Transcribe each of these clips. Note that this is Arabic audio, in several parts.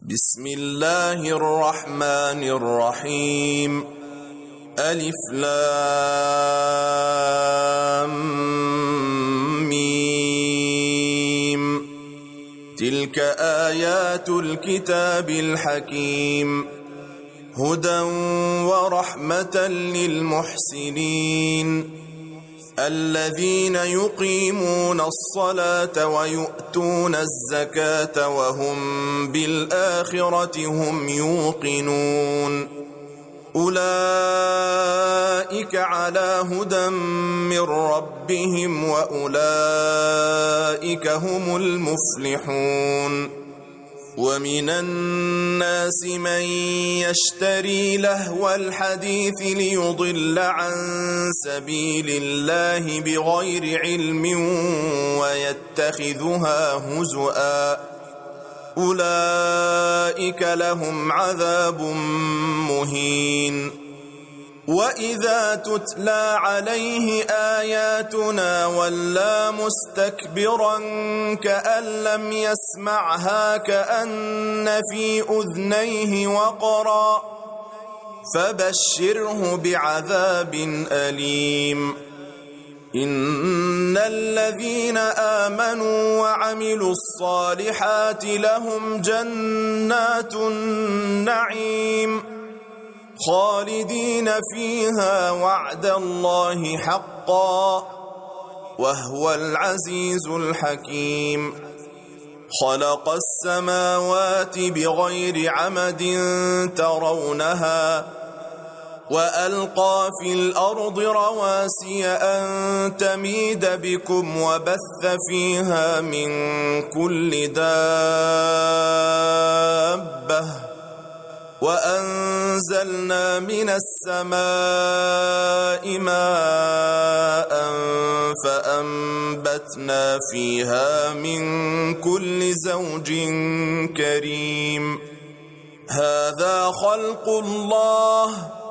بسم الله الرحمن الرحيم. ألف لام ميم. تلك آيات الكتاب الحكيم، هدى ورحمة للمحسنين الذين يقيمون الصلاة ويؤتون الزكاة وهم بالآخرة هم يوقنون. أولئك على هدى من ربهم وأولئك هم المفلحون. ومن الناس من يشتري لهو الحديث ليضل عن سبيل الله بغير علم ويتخذها هزؤا، أولئك لهم عذاب مهين. وإذا تتلى عليه آياتنا ولى مستكبرا كأن لم يسمعها كأن في أذنيه وقرا، فبشره بعذاب أليم. إن الذين آمنوا وعملوا الصالحات لهم جنات النعيم خالدين فيها وعد الله حقا، وهو العزيز الحكيم. خلق السماوات بغير عمد ترونها وألقى في الأرض رواسي أن تميد بكم وبث فيها من كل دابة، وأنزلنا من السماء ماء فأنبتنا فيها من كل زوج كريم. هذا خلق الله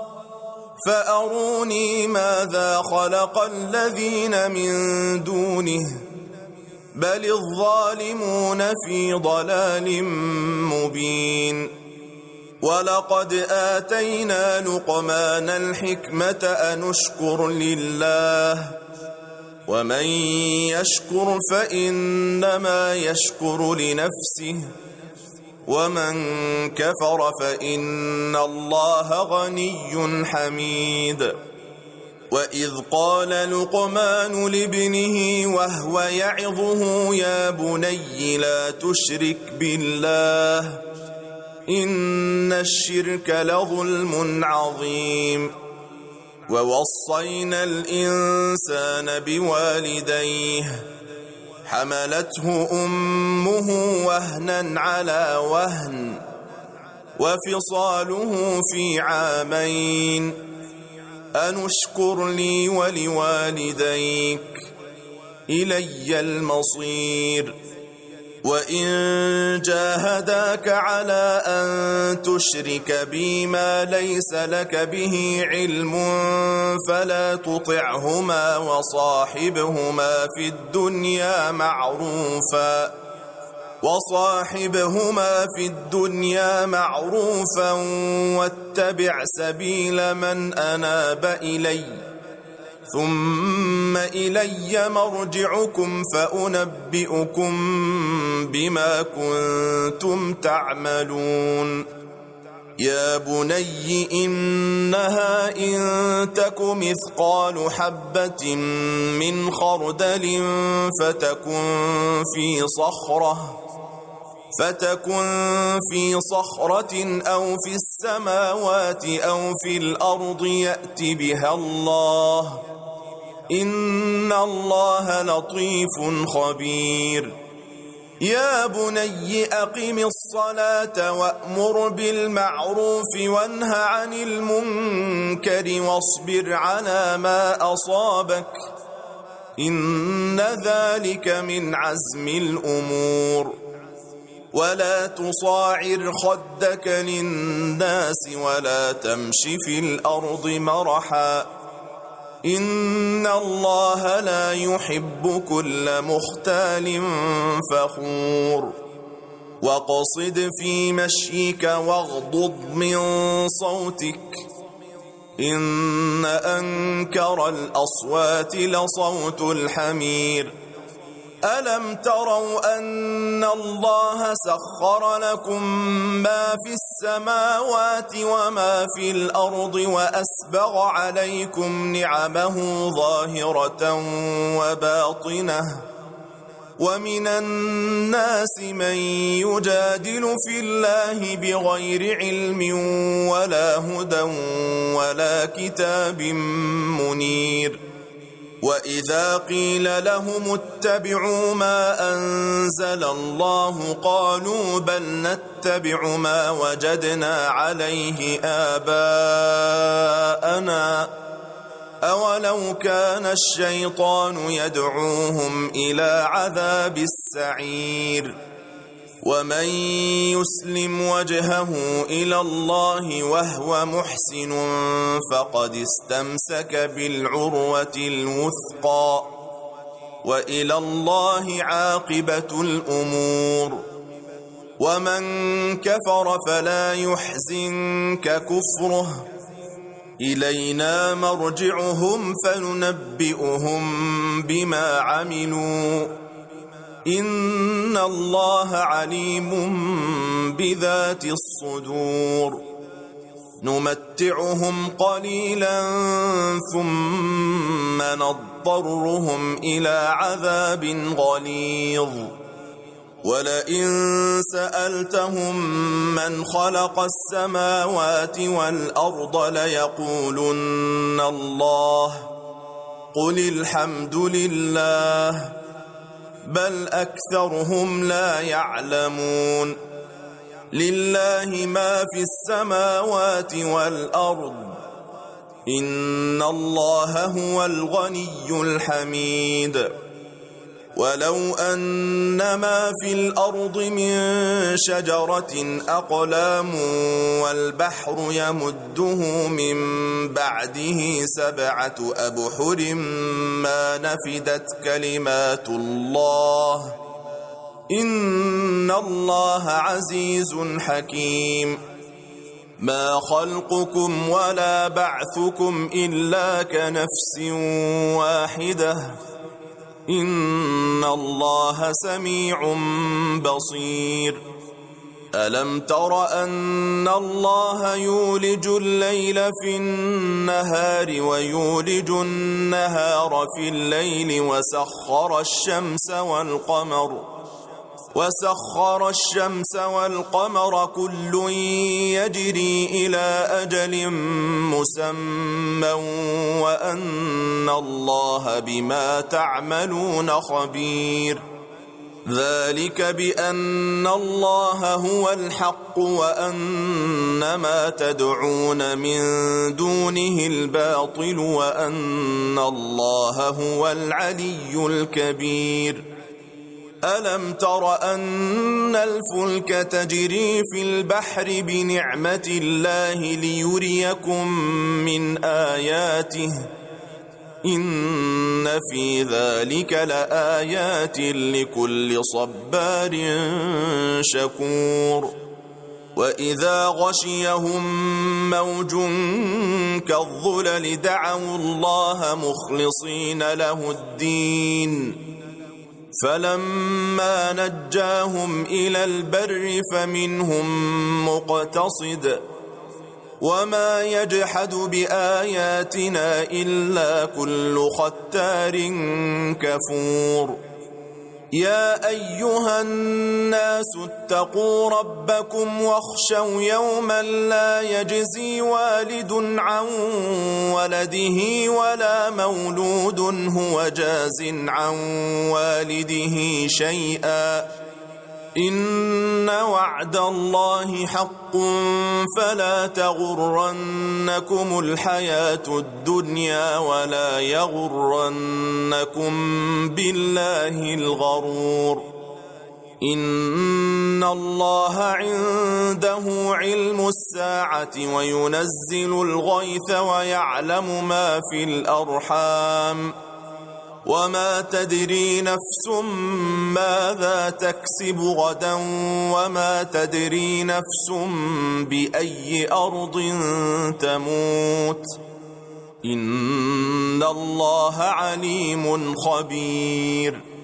فأروني ماذا خلق الذين من دونه بل الظالمون في ضلال مبين. ولقد آتينا لقمان الحكمة أن اشكر لله، ومن يشكر فإنما يشكر لنفسه، ومن كفر فإن الله غني حميد. وإذ قال لقمان لابنه وهو يعظه يا بني لا تشرك بالله إن الشرك لظلم عظيم. ووصينا الإنسان بوالديه حملته أمه وهنا على وهن وفصاله في عامين أن اشكر لي ولوالديك إلي المصير. وإن جاهداك على أن تشرك بي ما ليس لك به علم فلا تطعهما وصاحبهما في الدنيا معروفا واتبع سبيل من أناب إلي ثم إلي مرجعكم فأنبئكم بما كنتم تعملون. يا بني إنها إن تك مثقال حبة من خردل فتكن في صخرة أو في السماوات أو في الأرض يأت بها الله، إن الله لطيف خبير. يا بني أقم الصلاة وأمر بالمعروف وانه عن المنكر واصبر على ما أصابك إن ذلك من عزم الأمور. ولا تصاعر خدك للناس ولا تمش في الأرض مرحا إن الله لا يحب كل مختال فخور. وقصد في مشيك واغضض من صوتك إن أنكر الأصوات لصوت الحمير ألم تروا أن الله سخر لكم ما في السماوات وما في الأرض وأسبغ عليكم نعمه ظاهرة وباطنة ومن الناس من يجادل في الله بغير علم ولا هدى ولا كتاب منير وإذا قيل لهم اتبعوا ما أنزل الله قالوا بل نتبع ما وجدنا عليه آباءنا أولو كان الشيطان يدعوهم إلى عذاب السعير ومن يسلم وجهه إلى الله وهو محسن فقد استمسك بالعروة الوثقى وإلى الله عاقبة الأمور ومن كفر فلا يحزنك كفره إلينا مرجعهم فننبئهم بما عملوا إن الله عليم بذات الصدور نمتعهم قليلا ثم نضطرهم إلى عذاب غليظ ولئن سألتهم من خلق السماوات والأرض ليقولن الله قل الحمد لله بل أكثرهم لا يعلمون لله ما في السماوات والأرض إن الله هو الغني الحميد ولو أن ما في الأرض من شجرة أقلام والبحر يمده من بعده 7 أبحر ما نفدت كلمات الله إن الله عزيز حكيم ما خلقكم ولا بعثكم إلا كنفس واحدة إن الله سميع بصير ألم تر أن الله يولج الليل في النهار ويولج النهار في الليل وسخر الشمس والقمر كل يجري إلى أجل مسمى وأن الله بما تعملون خبير ذلك بأن الله هو الحق وأن ما تدعون من دونه الباطل وأن الله هو العلي الكبير ألم تر أن الفلك تجري في البحر بنعمة الله ليريكم من آياته إن في ذلك لآيات لكل صبار شكور وإذا غشيهم موج كالظلل دعوا الله مخلصين له الدين فلما نجاهم إلى البر فمنهم مقتصد وما يجحد بآياتنا إلا كل ختار كفور يا أيها الناس اتقوا ربكم واخشوا يوما لا يجزي والد عن ولده ولا مولود هو جاز عن والده شيئا إن وعد الله حق فلا تغرنكم الحياة الدنيا ولا يغرنكم بالله الغرور إن الله عنده علم الساعة وينزل الغيث ويعلم ما في الأرحام وما تدري نفس ماذا تكسب غدا وما تدري نفس بأي أرض تموت إن الله عليم خبير